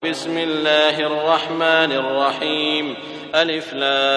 بسم الله الرحمن الرحيم. ألف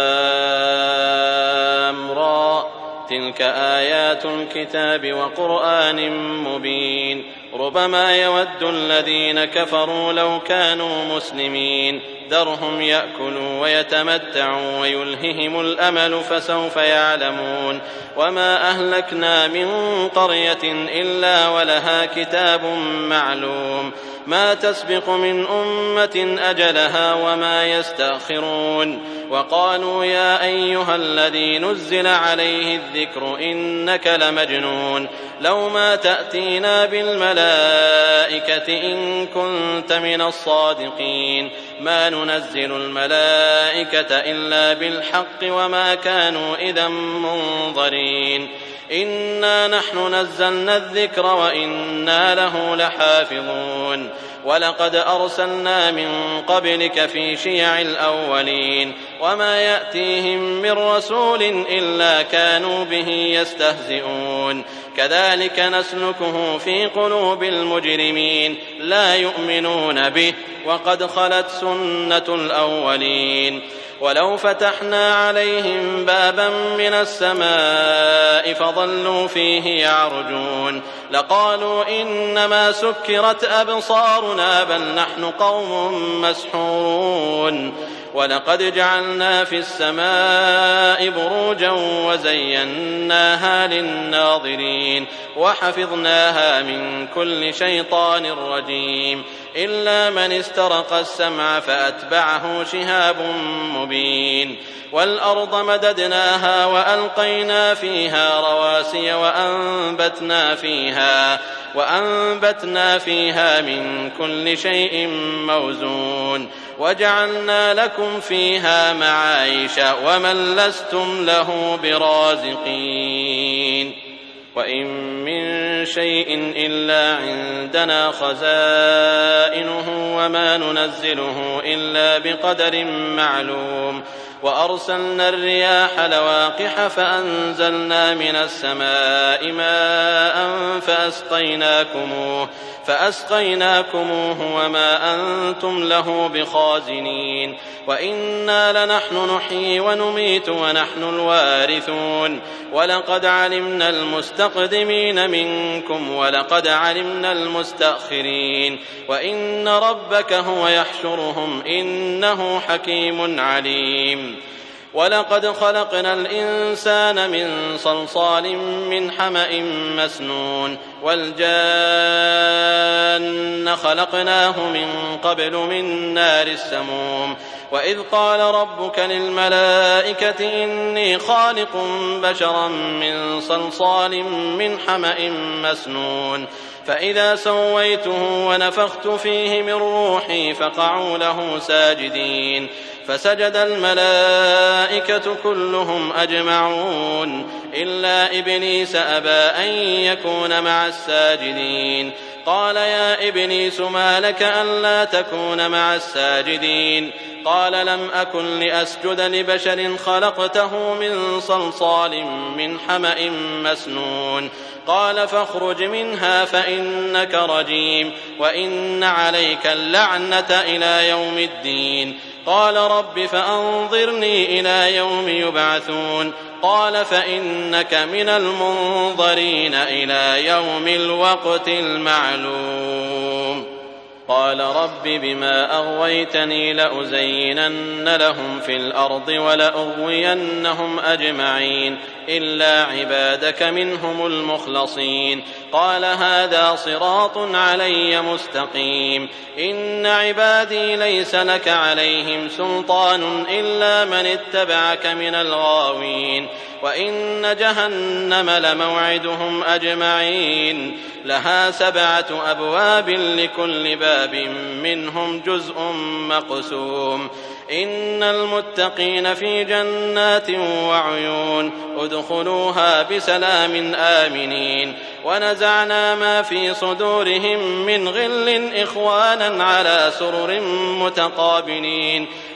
لام را، تلك آيات الكتاب وقرآن مبين. ربما يود الذين كفروا لو كانوا مسلمين، ذرهم يأكلوا ويتمتعوا ويلههم الأمل فسوف يعلمون. وما أهلكنا من قرية إلا ولها كتاب معلوم، ما تسبق من أمة أجلها وما يستأخرون. وقالوا يا أيها الذي نزل عليه الذكر إنك لمجنون، لو ما تأتينا بالملائكة إن كنت من الصادقين. ما ننزل الملائكة إلا بالحق وما كانوا إذا منظرين. إنا نحن نزلنا الذكر وإنا له لحافظون. ولقد أرسلنا من قبلك في شيع الأولين، وما يأتيهم من رسول إلا كانوا به يستهزئون. كذلك نسلكه في قلوب المجرمين، لا يؤمنون به وقد خلت سنة الأولين. ولو فتحنا عليهم بابا من السماء فظلوا فيه يعرجون لقالوا إنما سكرت أبصارنا بل نحن قوم مسحورون. ولقد جعلنا في السماء بروجا وزيناها للناظرين وحفظناها من كل شيطان رجيم، إلا من استرق السمع فأتبعه شهاب مبين. والأرض مددناها وألقينا فيها رواسي وأنبتنا فيها من كل شيء موزون، وجعلنا لكم فيها معايش ومن لستم له برازقين. وإن من شيء إلا عندنا خزائنه وما ننزله إلا بقدر معلوم. وأرسلنا الرياح لواقح فأنزلنا من السماء ماء فأسقيناكموه وما أنتم له بخازنين. وإنا لنحن نحيي ونميت ونحن الوارثون. ولقد علمنا المستقدمين منكم ولقد علمنا المستأخرين. وإن ربك هو يحشرهم إنه حكيم عليم. ولقد خلقنا الإنسان من صلصال من حمأ مسنون، والجان خلقناه من قبل من نار السموم. وإذ قال ربك للملائكة إني خالق بشرا من صلصال من حمأ مسنون، فإذا سويته ونفخت فيه من روحي فقعوا له ساجدين. فسجد الملائكة كلهم أجمعون إلا إبليس أبى أن يكون مع الساجدين. قال يا إبليس ما لك ألا تكون مع الساجدين؟ قال لم أكن لأسجد لبشر خلقته من صلصال من حمأ مسنون. قال فاخرج منها فإنك رجيم وإن عليك اللعنة إلى يوم الدين. قال رب فأنظرني إلى يوم يبعثون. قال فإنك من المنظرين إلى يوم الوقت المعلوم. قال رب بما أغويتني لأزينن لهم في الأرض ولأغوينهم أجمعين إلا عبادك منهم المخلصين. قال هذا صراط علي مستقيم. إن عبادي ليس لك عليهم سلطان إلا من اتبعك من الغاوين. وإن جهنم لموعدهم أجمعين، لها 7 أبواب لكل باب منهم جزء مقسوم. إن المتقين في جنات وعيون ادخلوها بسلام آمنين. ونزعنا ما في صدورهم من غل إخوانا على سرر متقابلين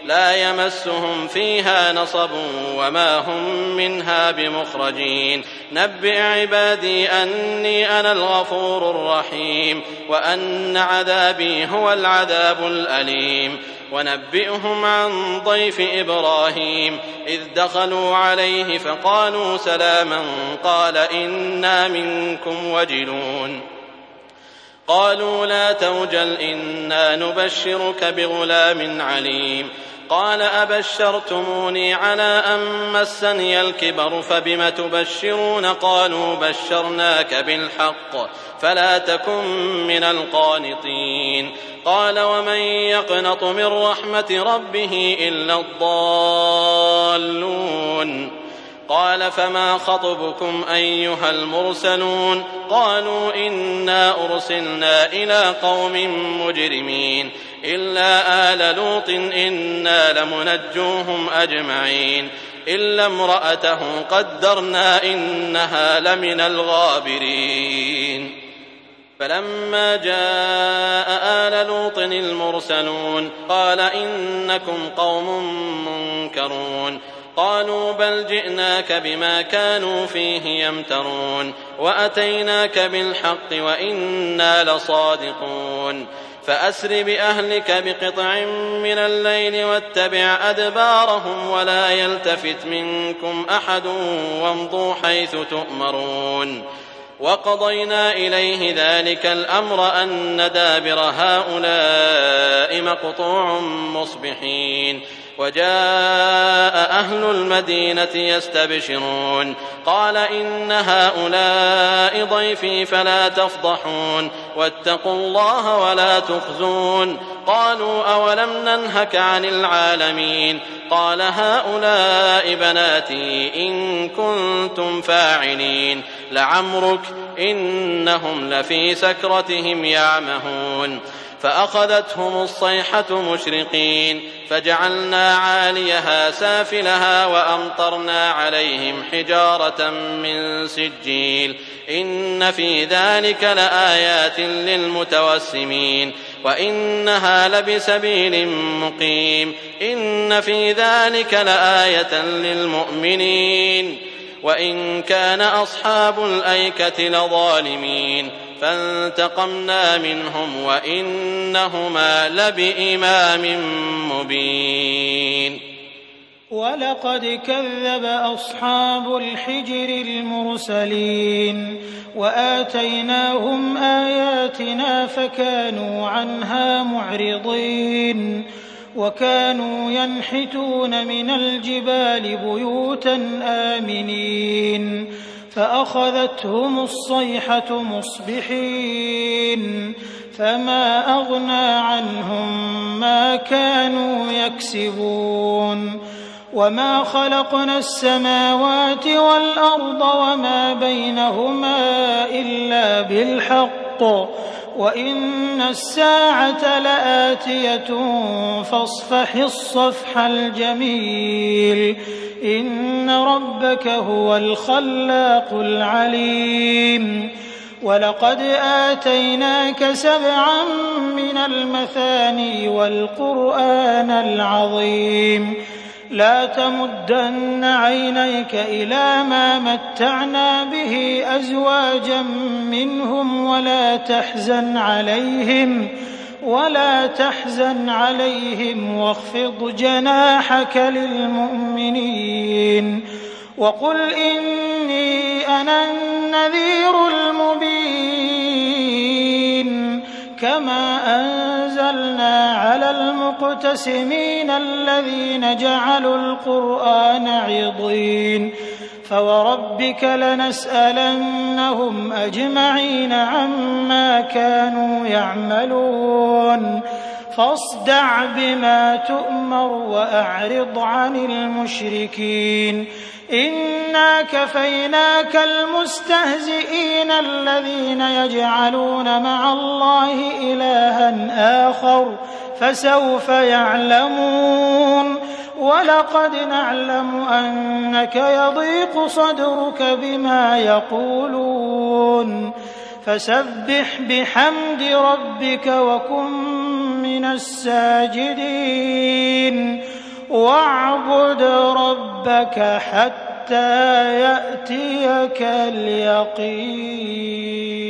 لا يمسهم فيها نصب وما هم منها بمخرجين نبئ عبادي أني أنا الغفور الرحيم وأن عذابي هو العذاب الأليم ونبئهم عن ضيف إبراهيم إذ دخلوا عليه فقالوا سلاما قال إنا منكم وجلون قالوا لا توجل إنا نبشرك بغلام عليم قال أبشرتموني على أن مسني الكبر فبم تبشرون قالوا بشرناك بالحق فلا تكن من القانطين قال ومن يقنط من رحمة ربه إلا الضالون قال فما خطبكم أيها المرسلون قالوا إنا أرسلنا إلى قوم مجرمين إلا آل لوط إنا لمنجوهم أجمعين إلا امرأته قدرنا إنها لمن الغابرين فلما جاء آل لوط المرسلون قال إنكم قوم منكرون قالوا بل جئناك بما كانوا فيه يمترون وأتيناك بالحق وإنا لصادقون فأسر بأهلك بقطع من الليل واتبع أدبارهم ولا يلتفت منكم أحد وامضوا حيث تؤمرون وقضينا إليه ذلك الأمر أن دابر هؤلاء مقطوع مصبحين وجاء أهل المدينة يستبشرون قال إن هؤلاء ضيفي فلا تفضحون واتقوا الله ولا تخزون قالوا أولم ننهك عن العالمين قال هؤلاء بناتي إن كنتم فاعلين لعمرك إنهم لفي سكرتهم يعمهون فأخذتهم الصيحة مشرقين فجعلنا عاليها سافلها وأمطرنا عليهم حجارة من سجيل إن في ذلك لآيات للمتوسمين وإنها لبسبيل مقيم إن في ذلك لآية للمؤمنين وإن كان أصحاب الأيكة لظالمين فانتقمنا منهم وإنهما لبإمام مبين ولقد كذب أصحاب الحجر المرسلين وآتيناهم آياتنا فكانوا عنها معرضين وكانوا ينحتون من الجبال بيوتا آمنين فأخذتهم الصيحة مصبحين فما أغنى عنهم ما كانوا يكسبون وما خلقنا السماوات والأرض وما بينهما إلا بالحق وإن الساعة لآتية فاصفح الصفح الجميل إن ربك هو الخلاق العليم ولقد آتيناك 7 من المثاني والقرآن العظيم لا تمدن عينيك إلى ما متعنا به أزواجا منهم ولا تحزن عليهم واخفض جناحك للمؤمنين وقل إني أنا النذير المبين كما أنزلنا على المقتسمين الذين جعلوا القرآن عضين فوربك لنسألنهم أجمعين عما كانوا يعملون فاصدع بما تؤمر وأعرض عن المشركين إنا كفيناك المستهزئين الذين يجعلون مع الله إلها آخر فسوف يعلمون ولقد نعلم أنك يضيق صدرك بما يقولون فسبح بحمد ربك وكن من الساجدين واعبد ربك حتى يأتيك اليقين.